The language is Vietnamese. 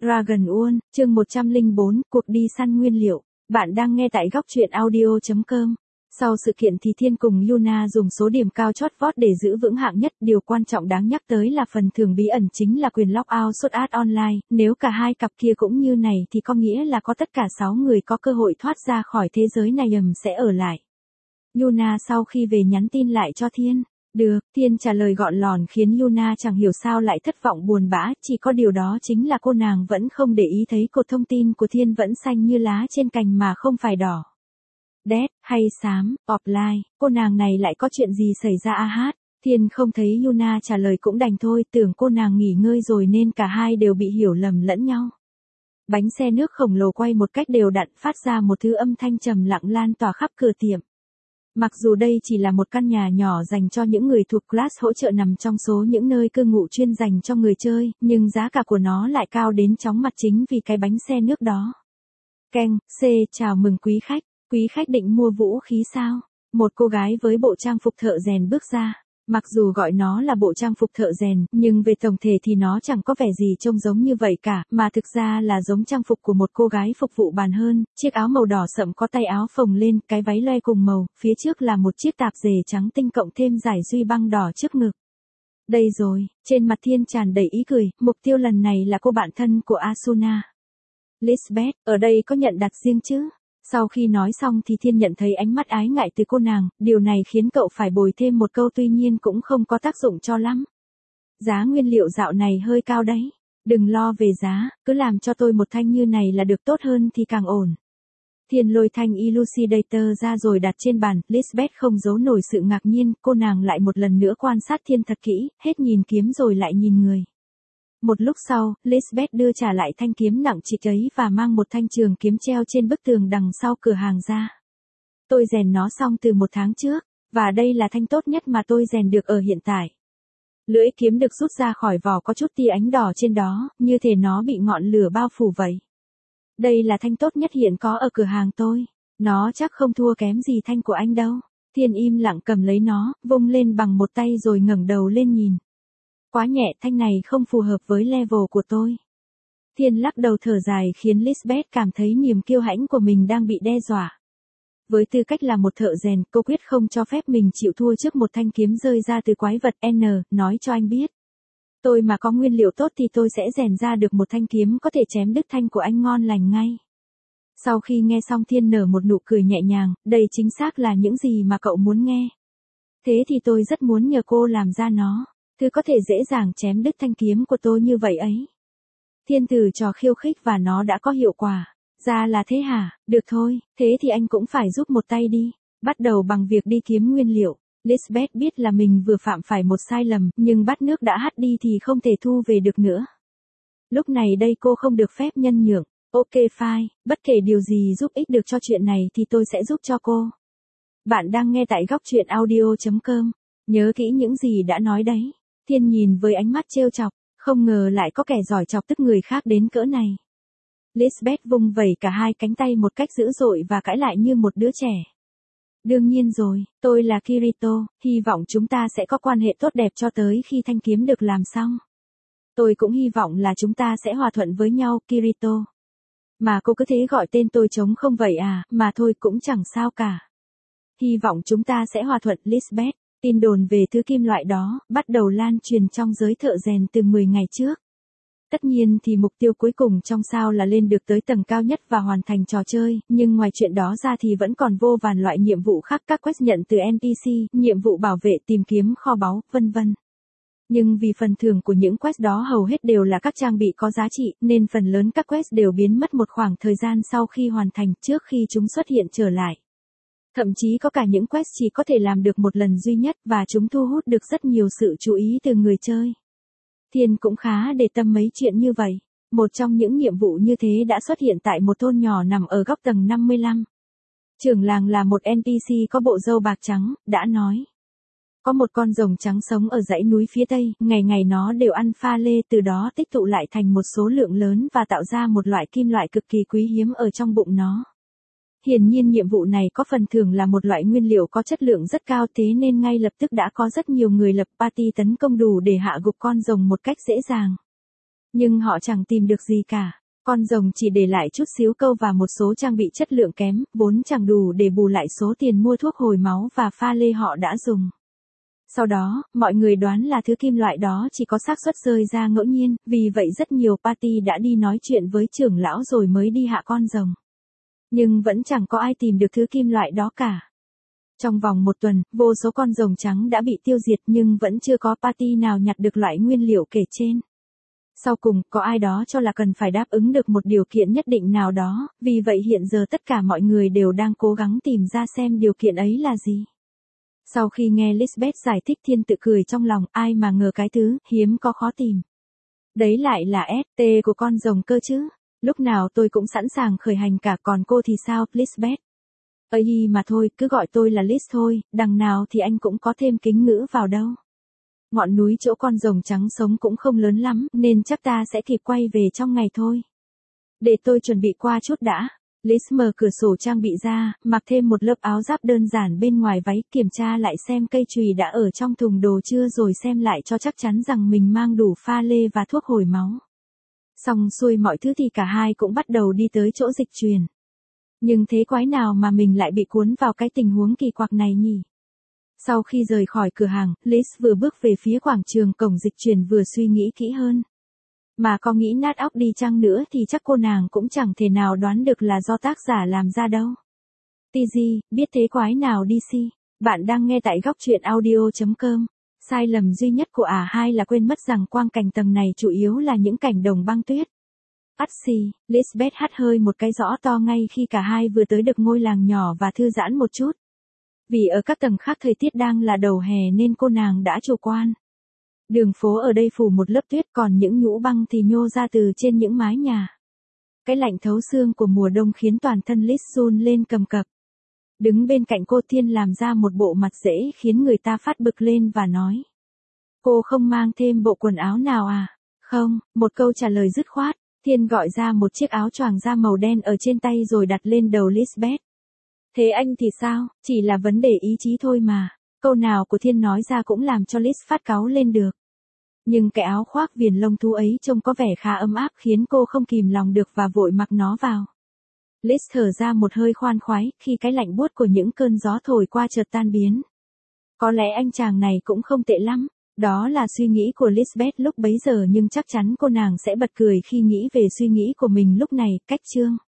Dragon World, chương 104, cuộc đi săn nguyên liệu. Bạn đang nghe tại góc truyện audio.com. Sau sự kiện thì Thiên cùng Yuna dùng số điểm cao chót vót để giữ vững hạng nhất. Điều quan trọng đáng nhắc tới là phần thưởng bí ẩn chính là quyền lock out suốt ad online. Nếu cả hai cặp kia cũng như này thì có nghĩa là có tất cả 6 người có cơ hội thoát ra khỏi thế giới này sẽ ở lại. Yuna sau khi về nhắn tin lại cho Thiên. Được, Thiên trả lời gọn lòn khiến Yuna chẳng hiểu sao lại thất vọng buồn bã, chỉ có điều đó chính là cô nàng vẫn không để ý thấy cột thông tin của Thiên vẫn xanh như lá trên cành mà không phải đỏ. Dead, hay xám, offline, cô nàng này lại có chuyện gì xảy ra hát? Thiên không thấy Yuna trả lời cũng đành thôi, tưởng cô nàng nghỉ ngơi rồi nên cả hai đều bị hiểu lầm lẫn nhau. Bánh xe nước khổng lồ quay một cách đều đặn phát ra một thứ âm thanh trầm lặng lan tỏa khắp cửa tiệm. Mặc dù đây chỉ là một căn nhà nhỏ dành cho những người thuộc class hỗ trợ nằm trong số những nơi cư ngụ chuyên dành cho người chơi, nhưng giá cả của nó lại cao đến chóng mặt chính vì cái bánh xe nước đó. Keng, chào mừng quý khách định mua vũ khí sao? Một cô gái với bộ trang phục thợ rèn bước ra. Mặc dù gọi nó là bộ trang phục thợ rèn, nhưng về tổng thể thì nó chẳng có vẻ gì trông giống như vậy cả, mà thực ra là giống trang phục của một cô gái phục vụ bàn hơn. Chiếc áo màu đỏ sậm có tay áo phồng lên, cái váy loe cùng màu, phía trước là một chiếc tạp dề trắng tinh cộng thêm dải duy băng đỏ trước ngực. Đây rồi, trên mặt Thiên tràn đầy ý cười, mục tiêu lần này là cô bạn thân của Asuna. Lisbeth, ở đây có nhận đặt riêng chứ? Sau khi nói xong thì Thiên nhận thấy ánh mắt ái ngại từ cô nàng, điều này khiến cậu phải bồi thêm một câu tuy nhiên cũng không có tác dụng cho lắm. Giá nguyên liệu dạo này hơi cao đấy. Đừng lo về giá, cứ làm cho tôi một thanh như này là được, tốt hơn thì càng ổn. Thiên lôi thanh Elucidator ra rồi đặt trên bàn, Lisbeth không giấu nổi sự ngạc nhiên, cô nàng lại một lần nữa quan sát Thiên thật kỹ, hết nhìn kiếm rồi lại nhìn người. Một lúc sau, Lisbeth đưa trả lại thanh kiếm nặng trịch ấy và mang một thanh trường kiếm treo trên bức tường đằng sau cửa hàng ra. Tôi rèn nó xong từ 1 tháng trước, và đây là thanh tốt nhất mà tôi rèn được ở hiện tại. Lưỡi kiếm được rút ra khỏi vỏ có chút tia ánh đỏ trên đó, như thể nó bị ngọn lửa bao phủ vậy. Đây là thanh tốt nhất hiện có ở cửa hàng tôi. Nó chắc không thua kém gì thanh của anh đâu. Thiên im lặng cầm lấy nó, vung lên bằng một tay rồi ngẩng đầu lên nhìn. Quá nhẹ, thanh này không phù hợp với level của tôi. Thiên lắc đầu thở dài khiến Lisbeth cảm thấy niềm kiêu hãnh của mình đang bị đe dọa. Với tư cách là một thợ rèn, cô quyết không cho phép mình chịu thua trước một thanh kiếm rơi ra từ quái vật N, nói cho anh biết. Tôi mà có nguyên liệu tốt thì tôi sẽ rèn ra được một thanh kiếm có thể chém đứt thanh của anh ngon lành ngay. Sau khi nghe xong Thiên nở một nụ cười nhẹ nhàng, đây chính xác là những gì mà cậu muốn nghe. Thế thì tôi rất muốn nhờ cô làm ra nó. Thứ có thể dễ dàng chém đứt thanh kiếm của tôi như vậy ấy. Thiên từ trò khiêu khích và nó đã có hiệu quả. Ra là thế hả? Được thôi, thế thì anh cũng phải giúp một tay đi. Bắt đầu bằng việc đi kiếm nguyên liệu. Lisbeth biết là mình vừa phạm phải một sai lầm, nhưng bát nước đã hắt đi thì không thể thu về được nữa. Lúc này đây cô không được phép nhân nhượng. Ok fine, bất kể điều gì giúp ích được cho chuyện này thì tôi sẽ giúp cho cô. Bạn đang nghe tại góc truyện audio.com. Nhớ kỹ những gì đã nói đấy. Thiên nhìn với ánh mắt trêu chọc, không ngờ lại có kẻ giỏi chọc tức người khác đến cỡ này. Lisbeth vung vẩy cả hai cánh tay một cách dữ dội và cãi lại như một đứa trẻ. Đương nhiên rồi, tôi là Kirito, hy vọng chúng ta sẽ có quan hệ tốt đẹp cho tới khi thanh kiếm được làm xong. Tôi cũng hy vọng là chúng ta sẽ hòa thuận với nhau, Kirito. Mà cô cứ thế gọi tên tôi trống không vậy à, mà thôi cũng chẳng sao cả. Hy vọng chúng ta sẽ hòa thuận, Lisbeth. Tin đồn về thứ kim loại đó bắt đầu lan truyền trong giới thợ rèn từ 10 ngày trước. Tất nhiên thì mục tiêu cuối cùng trong sao là lên được tới tầng cao nhất và hoàn thành trò chơi, nhưng ngoài chuyện đó ra thì vẫn còn vô vàn loại nhiệm vụ khác, các quest nhận từ NPC, nhiệm vụ bảo vệ, tìm kiếm kho báu, vân vân. Nhưng vì phần thưởng của những quest đó hầu hết đều là các trang bị có giá trị, nên phần lớn các quest đều biến mất một khoảng thời gian sau khi hoàn thành, trước khi chúng xuất hiện trở lại. Thậm chí có cả những quest chỉ có thể làm được một lần duy nhất và chúng thu hút được rất nhiều sự chú ý từ người chơi. Thiên cũng khá để tâm mấy chuyện như vậy. Một trong những nhiệm vụ như thế đã xuất hiện tại một thôn nhỏ nằm ở góc tầng 55. Trưởng làng là một NPC có bộ râu bạc trắng, đã nói. Có một con rồng trắng sống ở dãy núi phía tây, ngày ngày nó đều ăn pha lê, từ đó tích tụ lại thành một số lượng lớn và tạo ra một loại kim loại cực kỳ quý hiếm ở trong bụng nó. Hiển nhiên nhiệm vụ này có phần thưởng là một loại nguyên liệu có chất lượng rất cao, thế nên ngay lập tức đã có rất nhiều người lập party tấn công đủ để hạ gục con rồng một cách dễ dàng. Nhưng họ chẳng tìm được gì cả. Con rồng chỉ để lại chút xíu câu và một số trang bị chất lượng kém, vốn chẳng đủ để bù lại số tiền mua thuốc hồi máu và pha lê họ đã dùng. Sau đó, mọi người đoán là thứ kim loại đó chỉ có xác suất rơi ra ngẫu nhiên, vì vậy rất nhiều party đã đi nói chuyện với trưởng lão rồi mới đi hạ con rồng. Nhưng vẫn chẳng có ai tìm được thứ kim loại đó cả. Trong vòng một tuần, vô số con rồng trắng đã bị tiêu diệt nhưng vẫn chưa có party nào nhặt được loại nguyên liệu kể trên. Sau cùng, có ai đó cho là cần phải đáp ứng được một điều kiện nhất định nào đó, vì vậy hiện giờ tất cả mọi người đều đang cố gắng tìm ra xem điều kiện ấy là gì. Sau khi nghe Lisbeth giải thích Thiên tự cười trong lòng, ai mà ngờ cái thứ hiếm có khó tìm. Đấy lại là ST của con rồng cơ chứ. Lúc nào tôi cũng sẵn sàng khởi hành cả, còn cô thì sao, Lisbeth? Ây mà thôi, cứ gọi tôi là Liz thôi, đằng nào thì anh cũng có thêm kính ngữ vào đâu. Ngọn núi chỗ con rồng trắng sống cũng không lớn lắm, nên chắc ta sẽ kịp quay về trong ngày thôi. Để tôi chuẩn bị qua chút đã. Liz mở cửa sổ trang bị ra, mặc thêm một lớp áo giáp đơn giản bên ngoài váy, kiểm tra lại xem cây chùy đã ở trong thùng đồ chưa rồi xem lại cho chắc chắn rằng mình mang đủ pha lê và thuốc hồi máu. Xong xuôi mọi thứ thì cả hai cũng bắt đầu đi tới chỗ dịch truyền. Nhưng thế quái nào mà mình lại bị cuốn vào cái tình huống kỳ quặc này nhỉ? Sau khi rời khỏi cửa hàng, Liz vừa bước về phía quảng trường cổng dịch truyền vừa suy nghĩ kỹ hơn. Mà có nghĩ nát óc đi chăng nữa thì chắc cô nàng cũng chẳng thể nào đoán được là do tác giả làm ra đâu. TG, biết thế quái nào DC. Bạn đang nghe tại góc truyện audio.com. Sai lầm duy nhất của hai là quên mất rằng quang cảnh tầng này chủ yếu là những cảnh đồng băng tuyết. Xì, Lisbeth hắt hơi một cái rõ to ngay khi cả hai vừa tới được ngôi làng nhỏ và thư giãn một chút. Vì ở các tầng khác thời tiết đang là đầu hè nên cô nàng đã chủ quan. Đường phố ở đây phủ một lớp tuyết, còn những nhũ băng thì nhô ra từ trên những mái nhà. Cái lạnh thấu xương của mùa đông khiến toàn thân Liz run lên cầm cập. Đứng bên cạnh cô, Thiên làm ra một bộ mặt dễ khiến người ta phát bực lên và nói. Cô không mang thêm bộ quần áo nào à? Không, một câu trả lời dứt khoát. Thiên gọi ra một chiếc áo choàng da màu đen ở trên tay rồi đặt lên đầu Lisbeth. Thế anh thì sao, chỉ là vấn đề ý chí thôi mà. Câu nào của Thiên nói ra cũng làm cho Liz phát cáu lên được. Nhưng cái áo khoác viền lông thú ấy trông có vẻ khá ấm áp khiến cô không kìm lòng được và vội mặc nó vào. Liz thở ra một hơi khoan khoái khi cái lạnh buốt của những cơn gió thổi qua chợt tan biến. Có lẽ anh chàng này cũng không tệ lắm. Đó là suy nghĩ của Lisbeth lúc bấy giờ, nhưng chắc chắn cô nàng sẽ bật cười khi nghĩ về suy nghĩ của mình lúc này. Cách chương